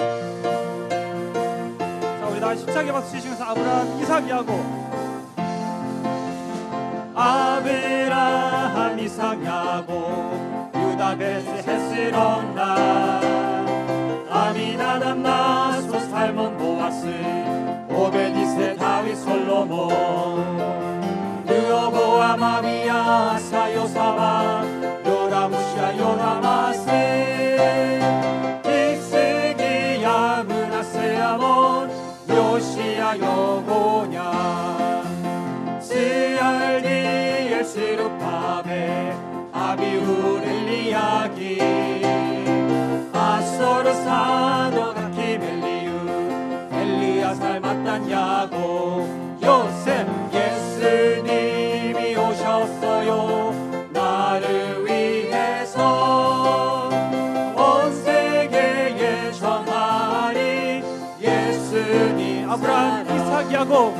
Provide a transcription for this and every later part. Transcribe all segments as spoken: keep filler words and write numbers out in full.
자, 우리 다 힘차게 박수 치시면서 아브라함, 이삭, 야곱. 아브라함, 이삭, 야곱, 유다, 베스, 헤스론, 나 아미나답, 나손, 살몬, 보아스, 오벳, 이세, 다윗, 솔로몬, 르호보암, 아비야, 아사, 요사박, 요람, 우시야, 요람, 아세, 빅스기야, 므낫세, 아몬, 요시야, 여고냐, 스알디엘, 스룹바벨, 아비후, 엘리야기, 아소르, 사독, 아킴, 엘리유, 엘리야살, 마단, 야곱, 요셉, 예수님이 오셨어요. 나를 위해서 온 세계에 전하리. 예수님. 아브라함, 이삭, 야곱.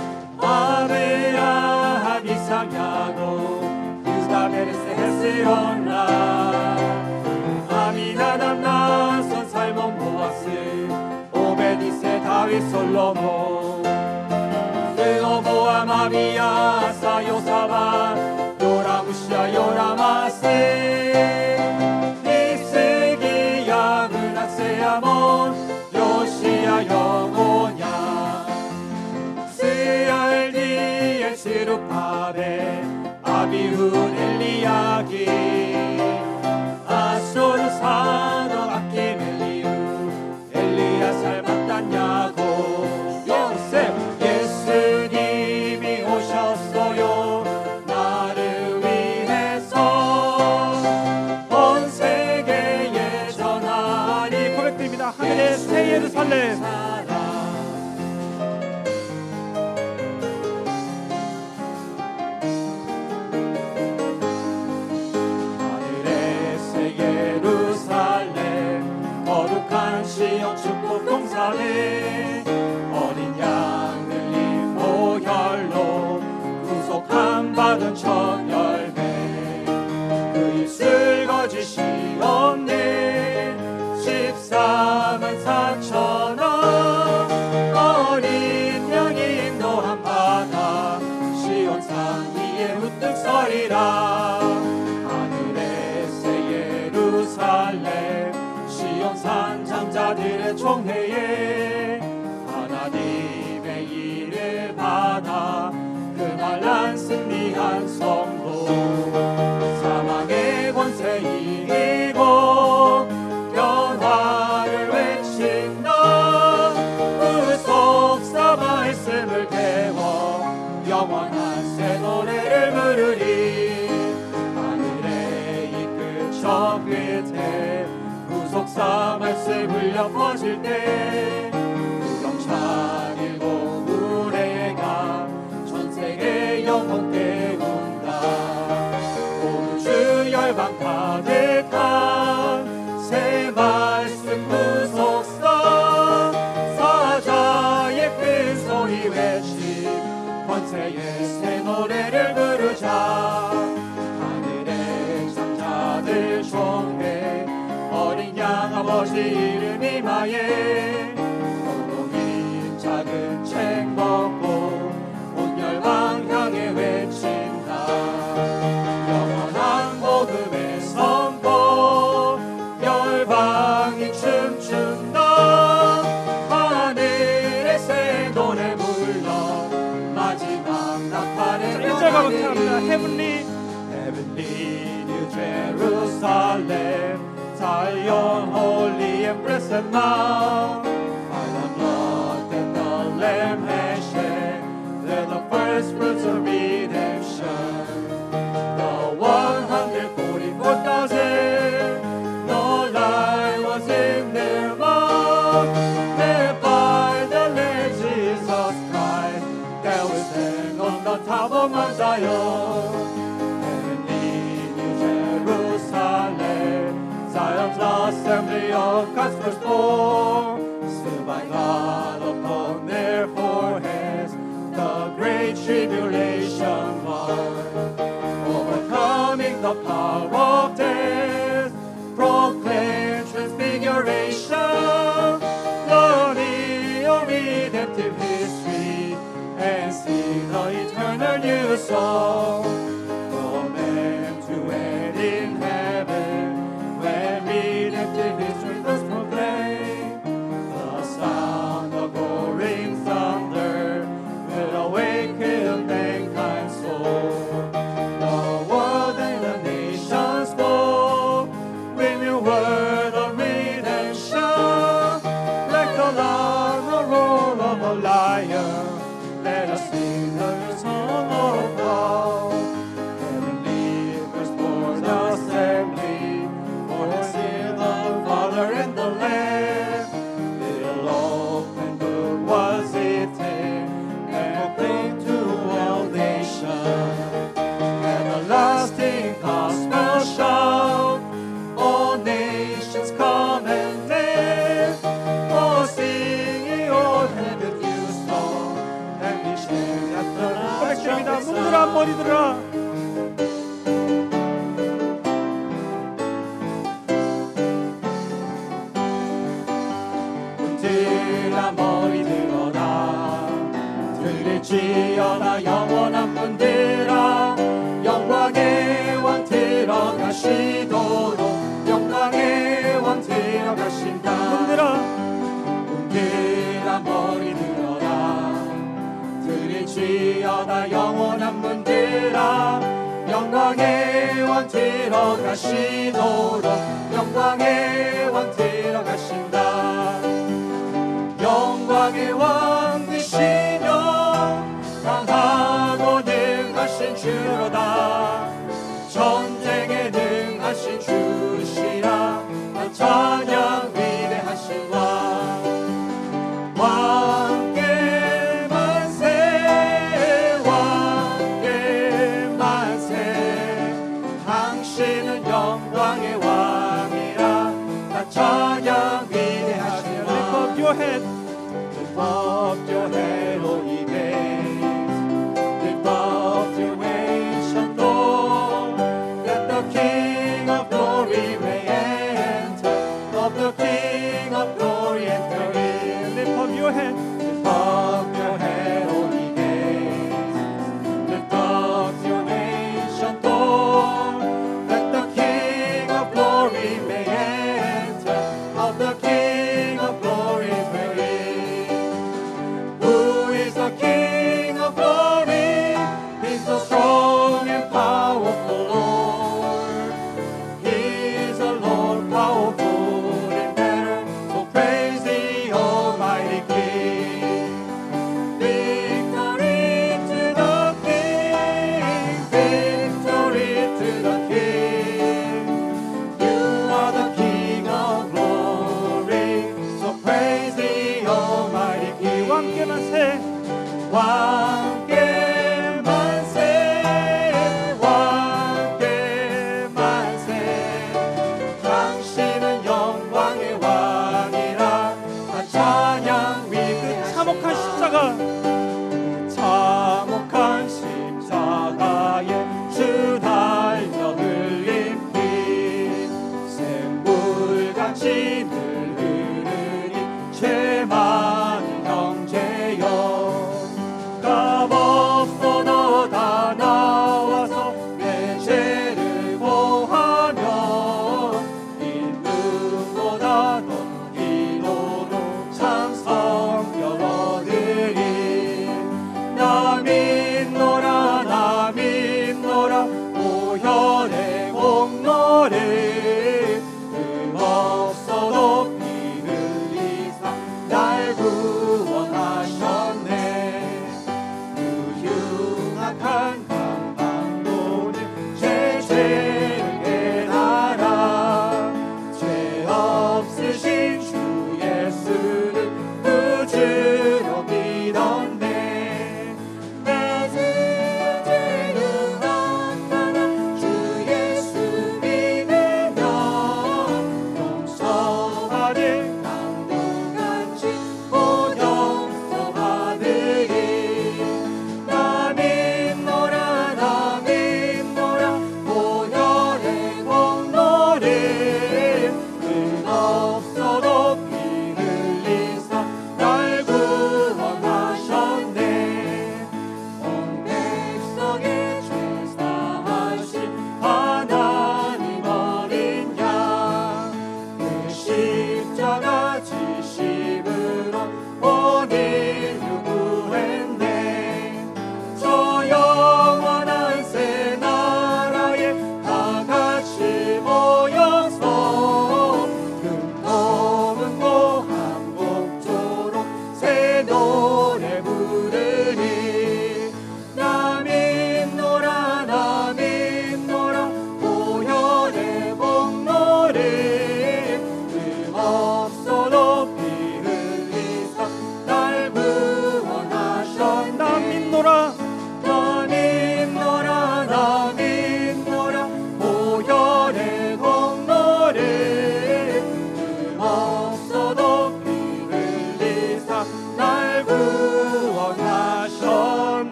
아브라함, 이삭, 야곱, 유다, 베레스, 헤스론, 라 아미나답, 나손, 살몬, 보아스, 오벳, 이세, 다윗, 솔로몬, 르호보암, 아비야, 아사, 요사박, 요람, 우시야, 요람, 아세, 빅스기야, 므낫세, 아몬, 요시야, 여고냐, 스알디엘, 스룹바벨, 아비후, 엘리야기, 아소르, 사독, 아킴, 엘리유, 엘리야살, 마단, 야곱, 요셉, 예수님이 오셨어요. 나를 위해서 온 세계에 전하리. 고백드립니다. 하늘의 새 예루살렘. 시온 축복 동산에 어린 양들 입고 혈로 구속함 받은 첫 열매, 그 입술 거짓이었네. 십사만 사천원 어린 양이 인도함 받아 시온 산 위에 우뚝 서리라. 하늘의 새 예루살렘, 시온산 장자들의 총회에 하나님의 일을 받아 그날난 승리한 성도, 사망의 권세 이기고 변화를 외친다. 구속사 말씀을 배워 영원한 새 노래를 부르리. 하늘의 이 끝 저 끝에 구속사 말씀 울려 퍼질 때 우렁찬 일곱 무례가 전 세계 영혼 깨운다. 온 주 열방 가득한 새 말씀 구속사, 사자의 큰 소리 외침 권세의 새 노래를 부르자. 하늘의 장자들 총회 어린 양 아버지 이름 이마에 노동인 작은 책 먹고 온 열방 향해 외친다. 영원한 복음의 선포 열방이 춤춘다. 하늘의 새 노래 불러 마지막 나팔을 일 절 가로 합니다. Heavenly Heavenly New Jerusalem, Zion, holy and blessed now, by the blood that the Lamb has shed, they're the first fruits of redemption. The one hundred forty-four thousand, no lie was in their mouth, led by the Lamb Jesus Christ, that will stand on the top of Mount Zion. Zion's assembly of God's firstborn, sealed by God upon their foreheads, the great tribulation one, overcoming the power of death, proclaim transfiguration, 머리 들어라. 들라 머리 들어라. 들을지어다 영원한 분들아. 영광의 왕 들어가시도록 영광의 왕 들어가신다. 분들아 분들아 머리 들어라. 들을지어다 영원한 분들아. 영광의 왕 들어가시도록 영광의 왕 들어가신다. 영광의 왕 되시며 강하고 능하신 주로다. 전쟁에 능하신 주시라. 나 찬양 위대하신 왕. 왕께 만세 왕께 만세. 당신은 영광의 왕이라. 나 찬양 위대하신 Lift up your head. Lift up your head, O ye gates. Lift up your ancient door. Let the King of glory may enter. Of the King of glory enter in. Lift up your head. Lift up your head, O ye gates. Lift up your ancient door. Let the King of glory may enter. Of the King of glory may in. Who is the King of glory? He's the strong and powerful Lord. He is the Lord powerful in battle. So praise the Almighty King. Victory to the King. Victory to the King. You are the King of glory. So praise the Almighty King. 왕께 만세. 왕께 만세 왕께 만세. 당신은 영광의 왕이라. 나 찬양 위대하시다. 참혹한 십자가. 참혹한 십자가에 주 달려 흘린 피. 샘물같이 늘 흐르니 죄 많은 형제여. 값없어 너다 나와서 내 죄를 보하며. 임금보다 더 기도로 참 성결 얻으리. 나 믿노라 나 믿노라 보혈의 공로를. 흠없어도 피 흘리사 날 구원하셨네. 그 흉악한 감방도는 제 죄를 깨달아. 죄 없으신 주 예수를 구주로 믿었네. 내 죄는 나타나 주 예수 믿으며 용서받을 강도같이 곧 용서받으리. 나 믿노라 나 믿노라 보혈의 공로를. 흠없어도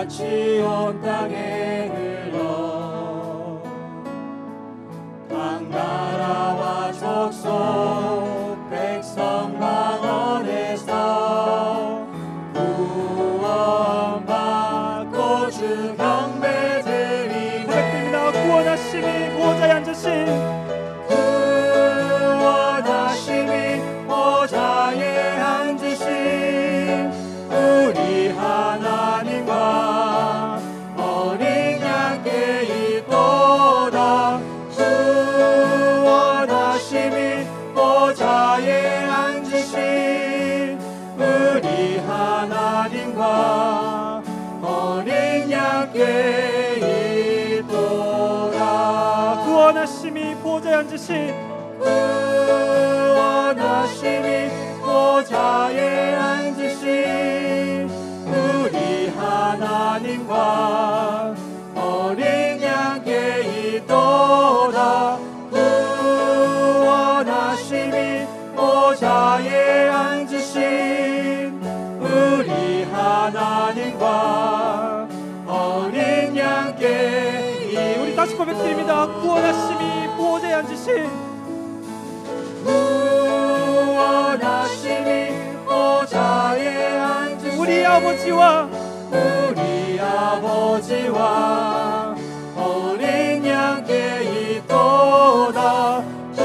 같이 온 땅에 흘러 각 나라와 족속 백성 방언에서 구원받고 주 경배드리네. 고백드립니다. 구원하심이 보좌에 앉으신 구원하심이 보좌에 앉으신 우리 하나님과 어린 양께 있도다. 구원하심이 보좌에 앉으신 우리 하나님과 어린 양께 있도다. 구원하심이 보좌에 앉으신 구원하심이 보좌에 앉으신 우리 하나님과 어린 양께 있도다. 구원하심이 보좌에 앉으신 우리 하나님과 어린 양께 있도다. 우리 다시 고백드립니다. 구원하심이 보좌에 앉으신 구원하심이 보좌에 앉으신 우리 아버지와 우리 아버지와 어린 양께 있도다.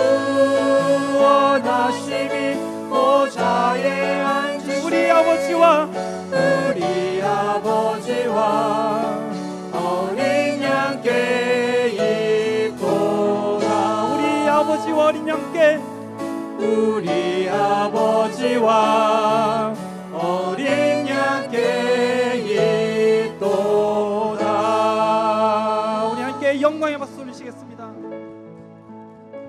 구원하심이 보좌에 앉으신 우리 아버지와 우리 아버지와 어린 양께 있도다. 우리 아버지와 어린 양께 우리 아버지와 어린 양께 있도다. 우리 함께 영광의 박수 올리시겠습니다.